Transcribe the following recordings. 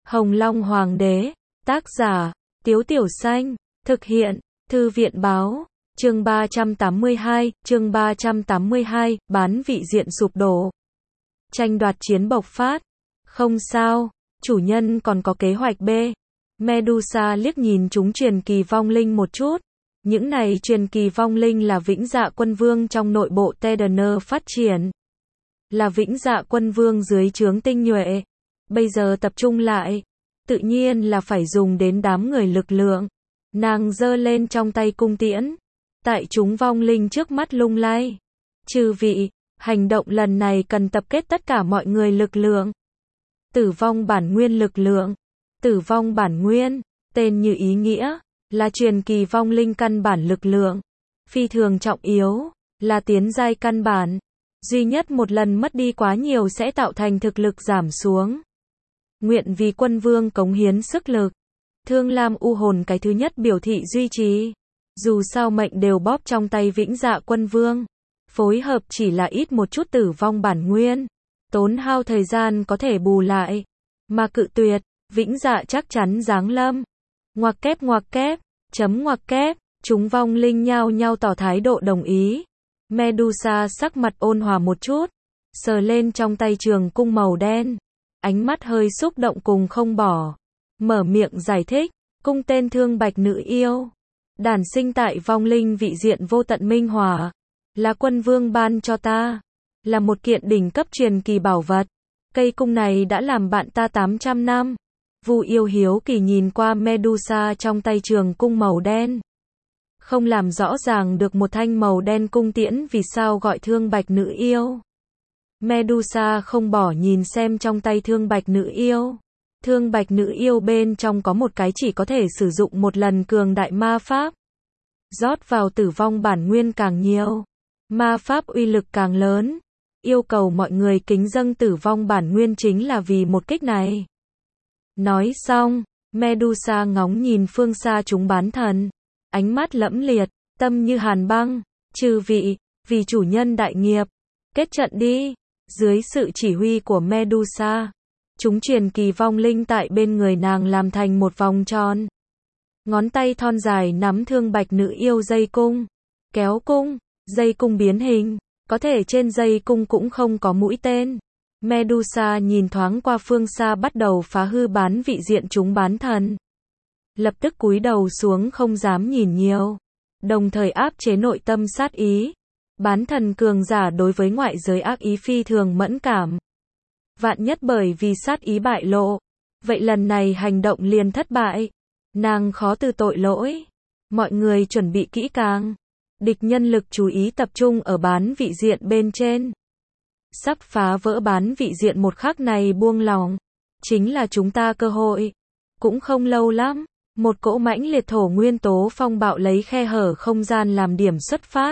Hồng Long Hoàng đế, tác giả, Tiếu Tiểu Xanh, thực hiện, Thư viện báo, chương 382, bán vị diện sụp đổ. Tranh đoạt chiến bộc phát. Không sao, chủ nhân còn có kế hoạch B. Medusa liếc nhìn chúng truyền kỳ vong linh một chút. Những này truyền kỳ vong linh là vĩnh dạ quân vương trong nội bộ Tedaner phát triển. Là vĩnh dạ quân vương dưới trướng tinh nhuệ. Bây giờ tập trung lại, tự nhiên là phải dùng đến đám người lực lượng. Nàng giơ lên trong tay cung tiễn. Tại chúng vong linh trước mắt lung lay. Chư vị, hành động lần này cần tập kết tất cả mọi người lực lượng. Tử vong bản nguyên lực lượng. Tử vong bản nguyên, tên như ý nghĩa, là truyền kỳ vong linh căn bản lực lượng. Phi thường trọng yếu, là tiến giai căn bản. Duy nhất một lần mất đi quá nhiều sẽ tạo thành thực lực giảm xuống. Nguyện vì quân vương cống hiến sức lực. Thương Lam U hồn cái thứ nhất biểu thị duy trì. Dù sao mệnh đều bóp trong tay vĩnh dạ quân vương. Phối hợp chỉ là ít một chút tử vong bản nguyên. Tốn hao thời gian có thể bù lại. Mà cự tuyệt, vĩnh dạ chắc chắn giáng lâm. Ngoặc kép, chấm ngoặc kép, chúng vong linh nhao nhau tỏ thái độ đồng ý. Medusa sắc mặt ôn hòa một chút. Sờ lên trong tay trường cung màu đen. Ánh mắt hơi xúc động cùng không bỏ. Mở miệng giải thích, cung tên Thương Bạch nữ yêu. Đản sinh tại vong linh vị diện vô tận minh hỏa. Là quân vương ban cho ta. Là một kiện đỉnh cấp truyền kỳ bảo vật. Cây cung này đã làm bạn ta 800 năm. Vu yêu hiếu kỳ nhìn qua Medusa trong tay trường cung màu đen. Không làm rõ ràng được một thanh màu đen cung tiễn vì sao gọi Thương Bạch nữ yêu. Medusa không bỏ nhìn xem trong tay Thương Bạch nữ yêu. Thương Bạch nữ yêu bên trong có một cái chỉ có thể sử dụng một lần cường đại ma pháp. Rót vào tử vong bản nguyên càng nhiều. Ma pháp uy lực càng lớn. Yêu cầu mọi người kính dâng tử vong bản nguyên chính là vì một kích này. Nói xong, Medusa ngóng nhìn phương xa chúng bán thần. Ánh mắt lẫm liệt, tâm như hàn băng. Chư vị, vì chủ nhân đại nghiệp. Kết trận đi. Dưới sự chỉ huy của Medusa, chúng truyền kỳ vong linh tại bên người nàng làm thành một vòng tròn. Ngón tay thon dài nắm Thương Bạch nữ yêu dây cung. Kéo cung, dây cung biến hình. Có thể trên dây cung cũng không có mũi tên. Medusa nhìn thoáng qua phương xa bắt đầu phá hư bán vị diện chúng bán thần. Lập tức cúi đầu xuống không dám nhìn nhiều. Đồng thời áp chế nội tâm sát ý. Bán thần cường giả đối với ngoại giới ác ý phi thường mẫn cảm. Vạn nhất bởi vì sát ý bại lộ. Vậy lần này hành động liền thất bại. Nàng khó từ tội lỗi. Mọi người chuẩn bị kỹ càng. Địch nhân lực chú ý tập trung ở bán vị diện bên trên. Sắp phá vỡ bán vị diện một khắc này buông lòng. Chính là chúng ta cơ hội. Cũng không lâu lắm. Một cỗ mãnh liệt thổ nguyên tố phong bạo lấy khe hở không gian làm điểm xuất phát.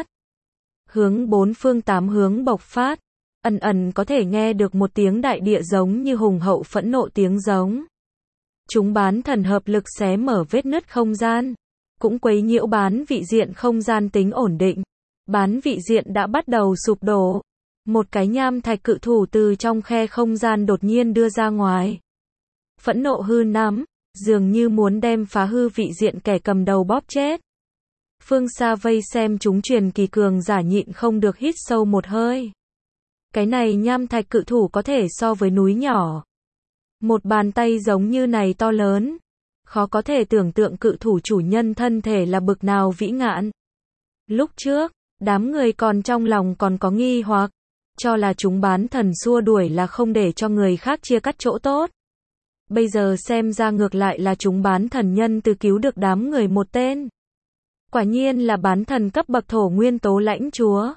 Hướng bốn phương tám hướng bộc phát. Ẩn ẩn có thể nghe được một tiếng đại địa giống như hùng hậu phẫn nộ tiếng giống. Chúng bán thần hợp lực xé mở vết nứt không gian. Cũng quấy nhiễu bán vị diện không gian tính ổn định. Bán vị diện đã bắt đầu sụp đổ. Một cái nham thạch cự thủ từ trong khe không gian đột nhiên đưa ra ngoài. Phẫn nộ hư nắm, dường như muốn đem phá hư vị diện kẻ cầm đầu bóp chết. Phương xa vây xem chúng truyền kỳ cường giả nhịn không được hít sâu một hơi. Cái này nham thạch cự thủ có thể so với núi nhỏ. Một bàn tay giống như này to lớn. Khó có thể tưởng tượng cự thủ chủ nhân thân thể là bực nào vĩ ngạn. Lúc trước, đám người còn trong lòng còn có nghi hoặc. Cho là chúng bán thần xua đuổi là không để cho người khác chia cắt chỗ tốt. Bây giờ xem ra ngược lại là chúng bán thần nhân từ cứu được đám người một tên. Quả nhiên là bán thần cấp bậc thổ nguyên tố lãnh chúa.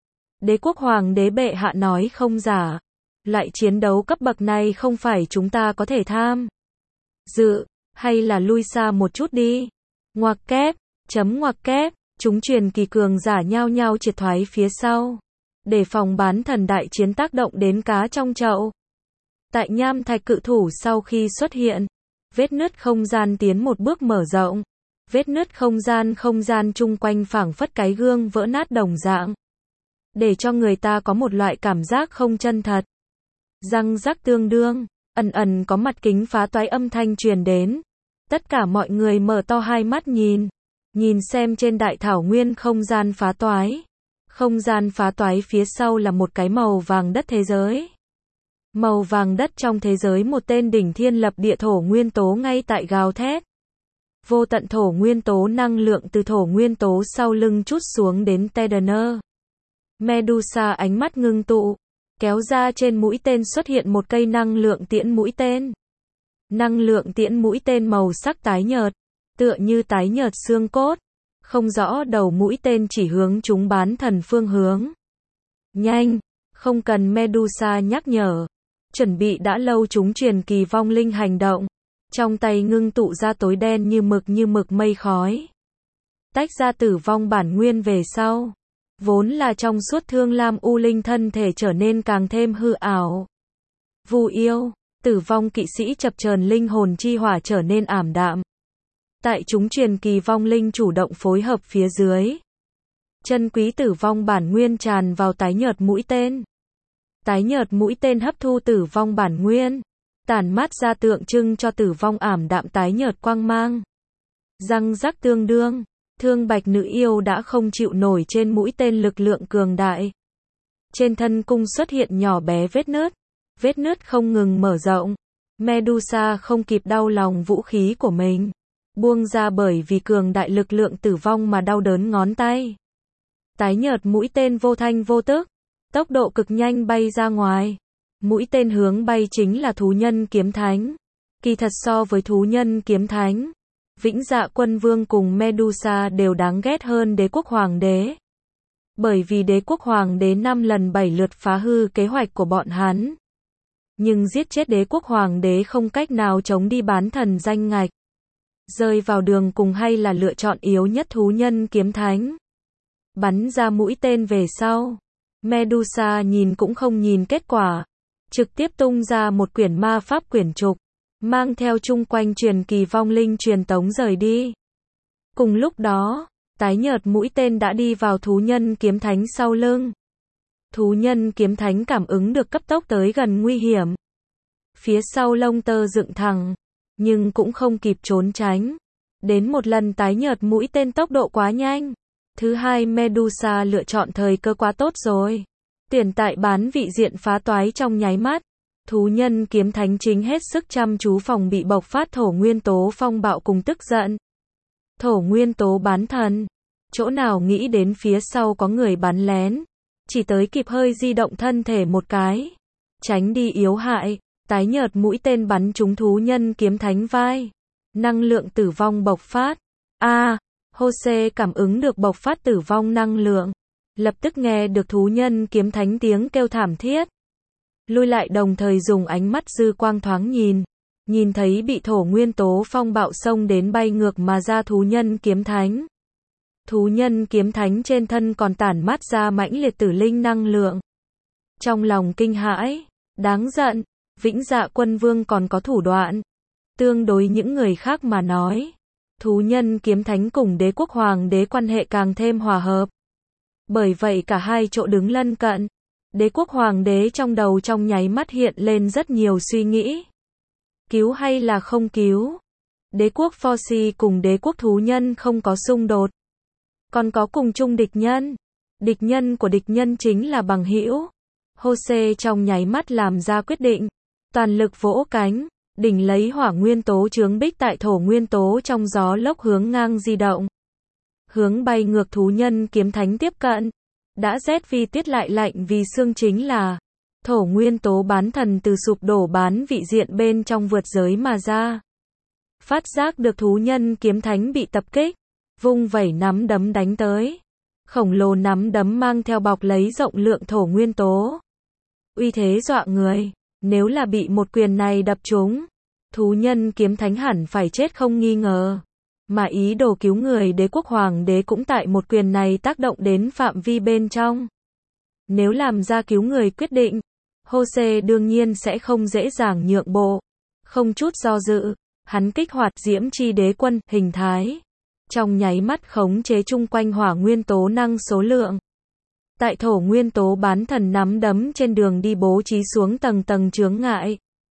Đế quốc hoàng đế bệ hạ nói không giả. Loại chiến đấu cấp bậc này không phải chúng ta có thể tham dự, hay là lui xa một chút đi. Ngoặc kép, chấm ngoặc kép, chúng truyền kỳ cường giả nhao nhao triệt thoái phía sau. Để phòng bán thần đại chiến tác động đến cá trong chậu. Tại nham thạch cự thủ sau khi xuất hiện, vết nứt không gian tiến một bước mở rộng. Vết nứt không gian chung quanh phảng phất cái gương vỡ nát đồng dạng. Để cho người ta có một loại cảm giác không chân thật. Răng rắc tương đương, Ẩn ẩn có mặt kính phá toái âm thanh truyền đến. Tất cả mọi người mở to hai mắt nhìn xem trên đại thảo nguyên không gian phá toái. Không gian phá toái phía sau là một cái màu vàng đất thế giới. Màu vàng đất trong thế giới một tên đỉnh thiên lập địa thổ nguyên tố ngay tại gào thét. Vô tận thổ nguyên tố năng lượng từ thổ nguyên tố sau lưng trút xuống đến Tedener. Medusa ánh mắt ngưng tụ, kéo ra trên mũi tên xuất hiện một cây năng lượng tiễn mũi tên. Năng lượng tiễn mũi tên màu sắc tái nhợt, tựa như tái nhợt xương cốt, không rõ đầu mũi tên chỉ hướng chúng bán thần phương hướng. Nhanh, không cần Medusa nhắc nhở, chuẩn bị đã lâu chúng truyền kỳ vong linh hành động, trong tay ngưng tụ ra tối đen như mực mây khói. Tách ra tử vong bản nguyên về sau, vốn là trong suốt thương lam u linh thân thể trở nên càng thêm hư ảo. Vu yêu, tử vong kỵ sĩ chập chờn linh hồn chi hỏa trở nên ảm đạm. Tại chúng truyền kỳ vong linh chủ động phối hợp phía dưới. Chân quý tử vong bản nguyên tràn vào tái nhợt mũi tên. Tái nhợt mũi tên hấp thu tử vong bản nguyên, tản mát ra tượng trưng cho tử vong ảm đạm tái nhợt quang mang. Răng rắc tương đương, Thương Bạch nữ yêu đã không chịu nổi trên mũi tên lực lượng cường đại. Trên thân cung xuất hiện nhỏ bé vết nứt không ngừng mở rộng. Medusa không kịp đau lòng vũ khí của mình, buông ra bởi vì cường đại lực lượng tử vong mà đau đớn ngón tay. Tái nhợt mũi tên vô thanh vô tức, tốc độ cực nhanh bay ra ngoài. Mũi tên hướng bay chính là thú nhân kiếm thánh. Kỳ thật so với thú nhân kiếm thánh, Vĩnh Dạ Quân Vương cùng Medusa đều đáng ghét hơn Đế quốc Hoàng đế. Bởi vì Đế quốc Hoàng đế 5 lần 7 lượt phá hư kế hoạch của bọn hắn. Nhưng giết chết Đế quốc Hoàng đế không cách nào chống đi bán thần danh ngạch. Rơi vào đường cùng hay là lựa chọn yếu nhất thú nhân kiếm thánh. Bắn ra mũi tên về sau, Medusa nhìn cũng không nhìn kết quả, trực tiếp tung ra một quyển ma pháp quyển trục, mang theo chung quanh truyền kỳ vong linh truyền tống rời đi. Cùng lúc đó, tái nhợt mũi tên đã đi vào thú nhân kiếm thánh sau lưng. Thú nhân kiếm thánh cảm ứng được cấp tốc tới gần nguy hiểm. Phía sau lông tơ dựng thẳng, nhưng cũng không kịp trốn tránh. Đến một lần tái nhợt mũi tên tốc độ quá nhanh. Thứ hai, Medusa lựa chọn thời cơ quá tốt rồi. Tuyển tại bán vị diện phá toái trong nháy mắt. Thú nhân kiếm thánh chính hết sức chăm chú phòng bị bộc phát thổ nguyên tố phong bạo cùng tức giận. Thổ nguyên tố bán thần. Chỗ nào nghĩ đến phía sau có người bắn lén. Chỉ tới kịp hơi di động thân thể một cái. Tránh đi yếu hại. Tái nhợt mũi tên bắn trúng thú nhân kiếm thánh vai. Năng lượng tử vong bộc phát. Jose cảm ứng được bộc phát tử vong năng lượng. Lập tức nghe được thú nhân kiếm thánh tiếng kêu thảm thiết. Lui lại đồng thời dùng ánh mắt dư quang thoáng nhìn thấy bị thổ nguyên tố phong bạo xông đến bay ngược mà ra thú nhân kiếm thánh. Thú nhân kiếm thánh trên thân còn tản mát ra mãnh liệt tử linh năng lượng. Trong lòng kinh hãi, đáng giận, Vĩnh Dạ Quân Vương còn có thủ đoạn. Tương đối những người khác mà nói, thú nhân kiếm thánh cùng Đế quốc Hoàng đế quan hệ càng thêm hòa hợp. Bởi vậy cả hai chỗ đứng lân cận. Đế quốc Hoàng đế trong đầu trong nháy mắt hiện lên rất nhiều suy nghĩ. Cứu hay là không cứu? Đế quốc Forci cùng đế quốc thú nhân không có xung đột. Còn có cùng chung địch nhân. Địch nhân của địch nhân chính là bằng hữu. Jose trong nháy mắt làm ra quyết định. Toàn lực vỗ cánh, đỉnh lấy hỏa nguyên tố chướng bích tại thổ nguyên tố trong gió lốc hướng ngang di động. Hướng bay ngược thú nhân kiếm thánh tiếp cận. Đã rét vì tiết lại lạnh vì xương chính là thổ nguyên tố bán thần từ sụp đổ bán vị diện bên trong vượt giới mà ra. Phát giác được thú nhân kiếm thánh bị tập kích, vung vẩy nắm đấm đánh tới. Khổng lồ nắm đấm mang theo bọc lấy rộng lượng thổ nguyên tố. Uy thế dọa người, nếu là bị một quyền này đập trúng, thú nhân kiếm thánh hẳn phải chết không nghi ngờ. Mà ý đồ cứu người đế quốc Hoàng đế cũng tại một quyền này tác động đến phạm vi bên trong. Nếu làm ra cứu người quyết định, Jose đương nhiên sẽ không dễ dàng nhượng bộ. Không chút do dự, hắn kích hoạt diễm chi đế quân hình thái. Trong nháy mắt khống chế chung quanh hỏa nguyên tố năng số lượng. Tại thổ nguyên tố bán thần nắm đấm trên đường đi bố trí xuống tầng tầng chướng ngại.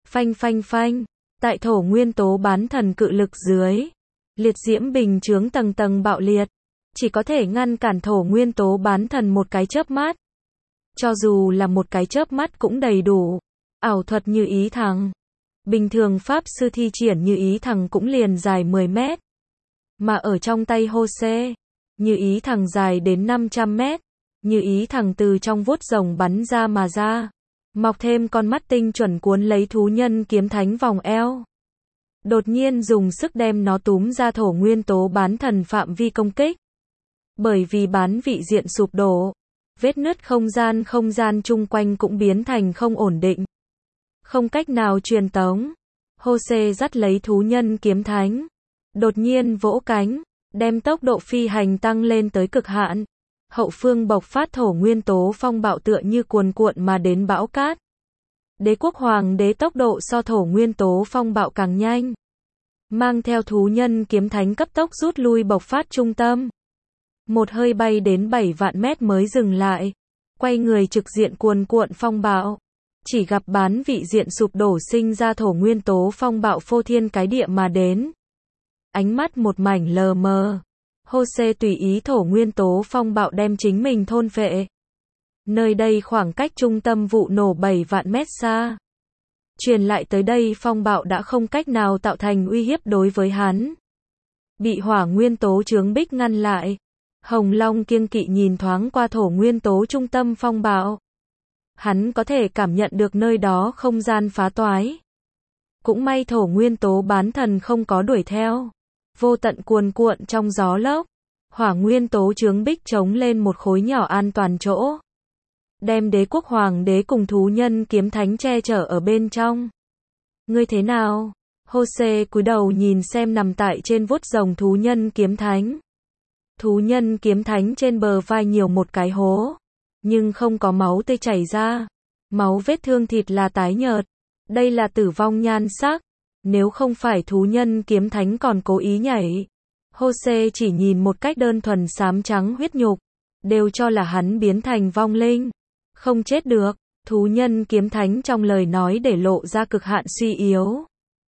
Phanh phanh phanh. Tại thổ nguyên tố bán thần cự lực dưới, liệt diễm bình chướng tầng tầng bạo liệt, chỉ có thể ngăn cản thổ nguyên tố bán thần một cái chớp mắt. Cho dù là một cái chớp mắt cũng đầy đủ. Ảo thuật như ý thằng. Bình thường pháp sư thi triển như ý thằng cũng liền dài 10 mét. Mà ở trong tay Jose, như ý thằng dài đến 500 mét. Như ý thằng từ trong vuốt rồng bắn ra mà ra. Mọc thêm con mắt tinh chuẩn cuốn lấy thú nhân kiếm thánh vòng eo. Đột nhiên dùng sức đem nó túm ra thổ nguyên tố bán thần phạm vi công kích. Bởi vì bán vị diện sụp đổ, vết nứt không gian chung quanh cũng biến thành không ổn định. Không cách nào truyền tống. Jose dắt lấy thú nhân kiếm thánh. Đột nhiên vỗ cánh, đem tốc độ phi hành tăng lên tới cực hạn. Hậu phương bộc phát thổ nguyên tố phong bạo tựa như cuồn cuộn mà đến bão cát. Đế quốc hoàng đế tốc độ so thổ nguyên tố phong bạo càng nhanh. Mang theo thú nhân kiếm thánh cấp tốc rút lui bộc phát trung tâm. Một hơi bay đến 7 vạn mét mới dừng lại. Quay người trực diện cuồn cuộn phong bạo. Chỉ gặp bán vị diện sụp đổ sinh ra thổ nguyên tố phong bạo phô thiên cái địa mà đến. Ánh mắt một mảnh lờ mờ. Jose tùy ý thổ nguyên tố phong bạo đem chính mình thôn phệ. Nơi đây khoảng cách trung tâm vụ nổ 7 vạn mét xa. Truyền lại tới đây phong bạo đã không cách nào tạo thành uy hiếp đối với hắn. Bị hỏa nguyên tố chướng bích ngăn lại. Hồng Long kiêng kỵ nhìn thoáng qua thổ nguyên tố trung tâm phong bạo. Hắn có thể cảm nhận được nơi đó không gian phá toái. Cũng may thổ nguyên tố bán thần không có đuổi theo. Vô tận cuồn cuộn trong gió lốc. Hỏa nguyên tố chướng bích chống lên một khối nhỏ an toàn chỗ. Đem đế quốc hoàng đế cùng thú nhân kiếm thánh che chở ở bên trong. Ngươi thế nào? Jose cúi đầu nhìn xem nằm tại trên vuốt rồng thú nhân kiếm thánh. Thú nhân kiếm thánh trên bờ vai nhiều một cái hố. Nhưng không có máu tươi chảy ra. Máu vết thương thịt là tái nhợt. Đây là tử vong nhan sắc. Nếu không phải thú nhân kiếm thánh còn cố ý nhảy. Jose chỉ nhìn một cách đơn thuần xám trắng huyết nhục. Đều cho là hắn biến thành vong linh. Không chết được. Thú nhân kiếm thánh trong lời nói để lộ ra cực hạn suy yếu.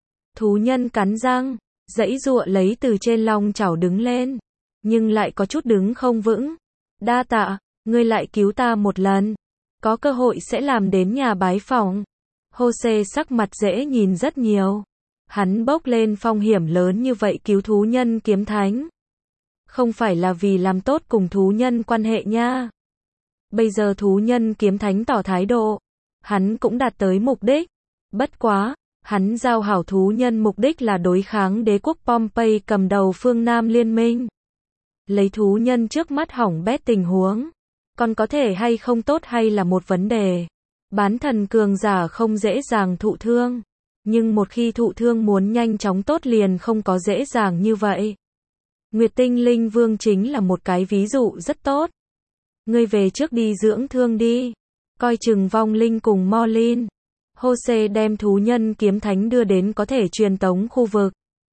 Thú nhân cắn răng, giãy giụa lấy từ trên long chảo đứng lên. Nhưng lại có chút đứng không vững. Đa tạ, ngươi lại cứu ta một lần. Có cơ hội sẽ làm đến nhà bái phỏng. Jose sắc mặt dễ nhìn rất nhiều. Hắn bốc lên phong hiểm lớn như vậy cứu thú nhân kiếm thánh. Không phải là vì làm tốt cùng thú nhân quan hệ nha. Bây giờ thú nhân kiếm thánh tỏ thái độ. Hắn cũng đạt tới mục đích. Bất quá, hắn giao hảo thú nhân mục đích là đối kháng đế quốc Pompey cầm đầu phương Nam liên minh. Lấy thú nhân trước mắt hỏng bét tình huống. Còn có thể hay không tốt hay là một vấn đề. Bán thần cường giả không dễ dàng thụ thương. Nhưng một khi thụ thương muốn nhanh chóng tốt liền không có dễ dàng như vậy. Nguyệt tinh linh vương chính là một cái ví dụ rất tốt. Ngươi về trước đi dưỡng thương đi. Coi chừng vong linh cùng Morlin. Jose đem thú nhân kiếm thánh đưa đến có thể truyền tống khu vực.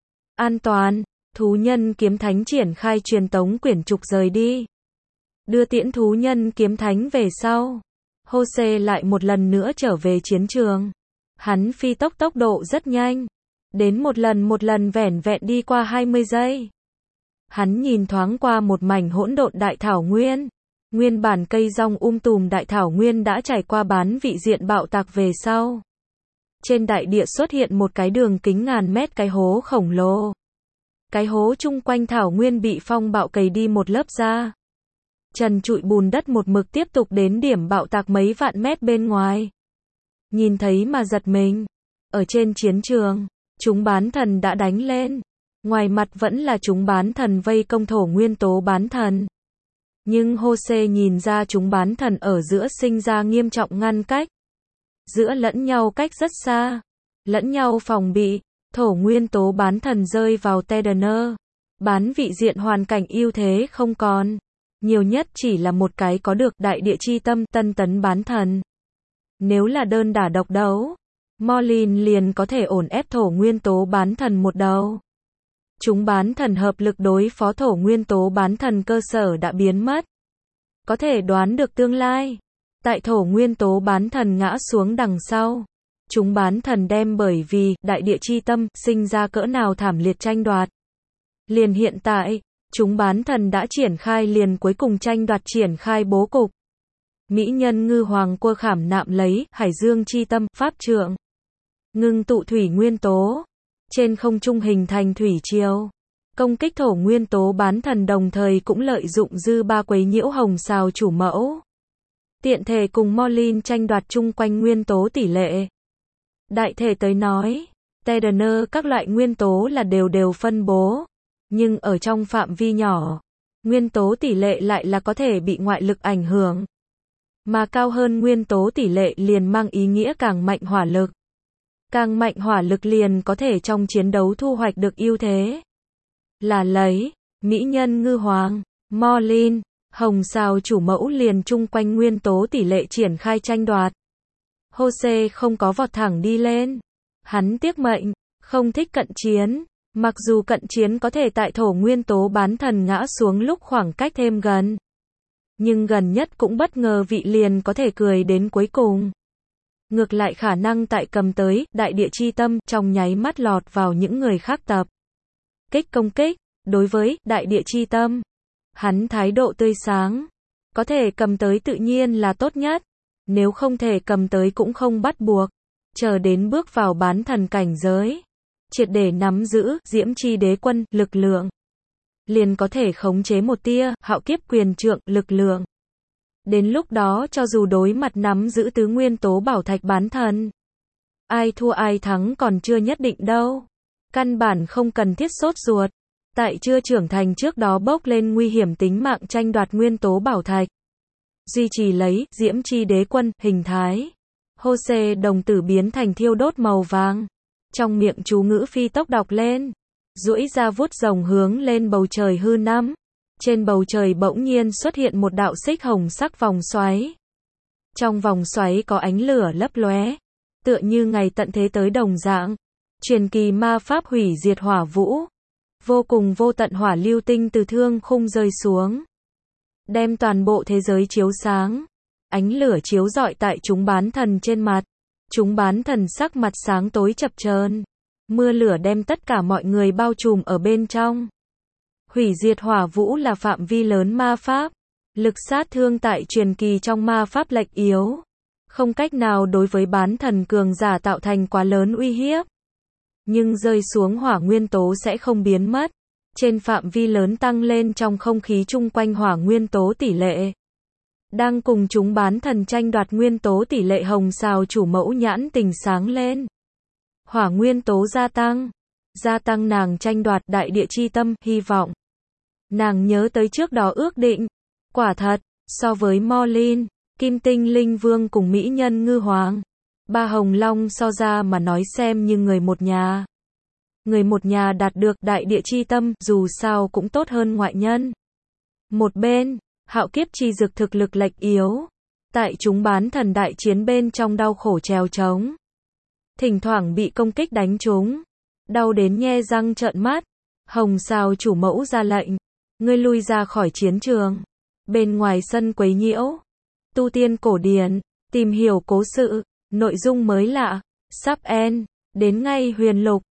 An toàn, thú nhân kiếm thánh triển khai truyền tống quyển trục rời đi. Đưa tiễn thú nhân kiếm thánh về sau. Jose lại một lần nữa trở về chiến trường. Hắn phi tốc độ rất nhanh. Đến một lần vẻn vẹn đi qua 20 giây. Hắn nhìn thoáng qua một mảnh hỗn độn đại thảo nguyên. Nguyên bản cây rong tùm đại thảo nguyên đã trải qua bán vị diện bạo tạc về sau. Trên đại địa xuất hiện một cái đường kính ngàn mét cái hố khổng lồ. Cái hố chung quanh thảo nguyên bị phong bạo cày đi một lớp da. Trần trụi bùn đất một mực tiếp tục đến điểm bạo tạc mấy vạn mét bên ngoài. Nhìn thấy mà giật mình. Ở trên chiến trường, chúng bán thần đã đánh lên. Ngoài mặt vẫn là chúng bán thần vây công thổ nguyên tố bán thần. Nhưng Jose nhìn ra chúng bán thần ở giữa sinh ra nghiêm trọng ngăn cách. Giữa lẫn nhau cách rất xa. Lẫn nhau phòng bị. Thổ nguyên tố bán thần rơi vào Tedener. Bán vị diện hoàn cảnh ưu thế không còn. Nhiều nhất chỉ là một cái có được đại địa chi tâm tân tấn bán thần. Nếu là đơn đả độc đấu, Morlin liền có thể ổn ép thổ nguyên tố bán thần một đầu. Chúng bán thần hợp lực đối phó thổ nguyên tố bán thần cơ sở đã biến mất. Có thể đoán được tương lai. Tại thổ nguyên tố bán thần ngã xuống đằng sau. Chúng bán thần đem bởi vì đại địa chi tâm sinh ra cỡ nào thảm liệt tranh đoạt. Liền hiện tại, chúng bán thần đã triển khai liền cuối cùng tranh đoạt triển khai bố cục. Mỹ nhân ngư hoàng cua khảm nạm lấy hải dương chi tâm pháp trượng. Ngưng tụ thủy nguyên tố. Trên không trung hình thành thủy triều. Công kích thổ nguyên tố bán thần đồng thời cũng lợi dụng dư ba quấy nhiễu hồng sao chủ mẫu. Tiện thể cùng Morlin tranh đoạt chung quanh nguyên tố tỷ lệ. Đại thể tới nói, Tedener các loại nguyên tố là đều phân bố. Nhưng ở trong phạm vi nhỏ, nguyên tố tỷ lệ lại là có thể bị ngoại lực ảnh hưởng. Mà cao hơn nguyên tố tỷ lệ liền mang ý nghĩa càng mạnh hỏa lực. Càng mạnh hỏa lực liền có thể trong chiến đấu thu hoạch được ưu thế. Là lấy, mỹ nhân ngư hoàng, Morlin, hồng sao chủ mẫu liền chung quanh nguyên tố tỷ lệ triển khai tranh đoạt. Jose không có vọt thẳng đi lên. Hắn tiếc mệnh, không thích cận chiến. Mặc dù cận chiến có thể tại thổ nguyên tố bán thần ngã xuống lúc khoảng cách thêm gần. Nhưng gần nhất cũng bất ngờ vị liền có thể cười đến cuối cùng. Ngược lại khả năng tại cầm tới đại địa chi tâm trong nháy mắt lọt vào những người khác tập. Kích công kích, đối với đại địa chi tâm. Hắn thái độ tươi sáng. Có thể cầm tới tự nhiên là tốt nhất. Nếu không thể cầm tới cũng không bắt buộc. Chờ đến bước vào bán thần cảnh giới. Triệt để nắm giữ diễm chi đế quân lực lượng. Liền có thể khống chế một tia hạo kiếp quyền trượng lực lượng. Đến lúc đó cho dù đối mặt nắm giữ tứ nguyên tố bảo thạch bán thần. Ai thua ai thắng còn chưa nhất định đâu. Căn bản không cần thiết sốt ruột. Tại chưa trưởng thành trước đó bốc lên nguy hiểm tính mạng tranh đoạt nguyên tố bảo thạch. Duy trì lấy diễm chi đế quân hình thái. Jose đồng tử biến thành thiêu đốt màu vàng. Trong miệng chú ngữ phi tốc đọc lên. Duỗi ra vuốt rồng hướng lên bầu trời hư nắm. Trên bầu trời bỗng nhiên xuất hiện một đạo xích hồng sắc vòng xoáy. Trong vòng xoáy có ánh lửa lấp lóe. Tựa như ngày tận thế tới đồng dạng. Truyền kỳ ma pháp hủy diệt hỏa vũ. Vô cùng vô tận hỏa lưu tinh từ thương khung rơi xuống. Đem toàn bộ thế giới chiếu sáng. Ánh lửa chiếu rọi tại chúng bán thần trên mặt. Chúng bán thần sắc mặt sáng tối chập chờn. Mưa lửa đem tất cả mọi người bao trùm ở bên trong. Hủy diệt hỏa vũ là phạm vi lớn ma pháp. Lực sát thương tại truyền kỳ trong ma pháp lệch yếu. Không cách nào đối với bán thần cường giả tạo thành quá lớn uy hiếp. Nhưng rơi xuống hỏa nguyên tố sẽ không biến mất. Trên phạm vi lớn tăng lên trong không khí chung quanh hỏa nguyên tố tỷ lệ. Đang cùng chúng bán thần tranh đoạt nguyên tố tỷ lệ hồng sao chủ mẫu nhãn tình sáng lên. Hỏa nguyên tố gia tăng nàng tranh đoạt đại địa chi tâm, hy vọng. Nàng nhớ tới trước đó ước định. Quả thật, so với Morlin, Kim Tinh Linh Vương cùng Mỹ Nhân Ngư Hoàng. Ba Hồng Long so ra mà nói xem như người một nhà. Người một nhà đạt được đại địa chi tâm dù sao cũng tốt hơn ngoại nhân. Một bên, hạo kiếp chi dực thực lực lệch yếu. Tại chúng bán thần đại chiến bên trong đau khổ trèo trống. Thỉnh thoảng bị công kích đánh trúng. Đau đến nhe răng trợn mắt. Hồng sao chủ mẫu ra lệnh. Ngươi lui ra khỏi chiến trường. Bên ngoài sân quấy nhiễu. Tu tiên cổ điển. Tìm hiểu cố sự. Nội dung mới lạ. Sắp end. Đến ngay huyền lục.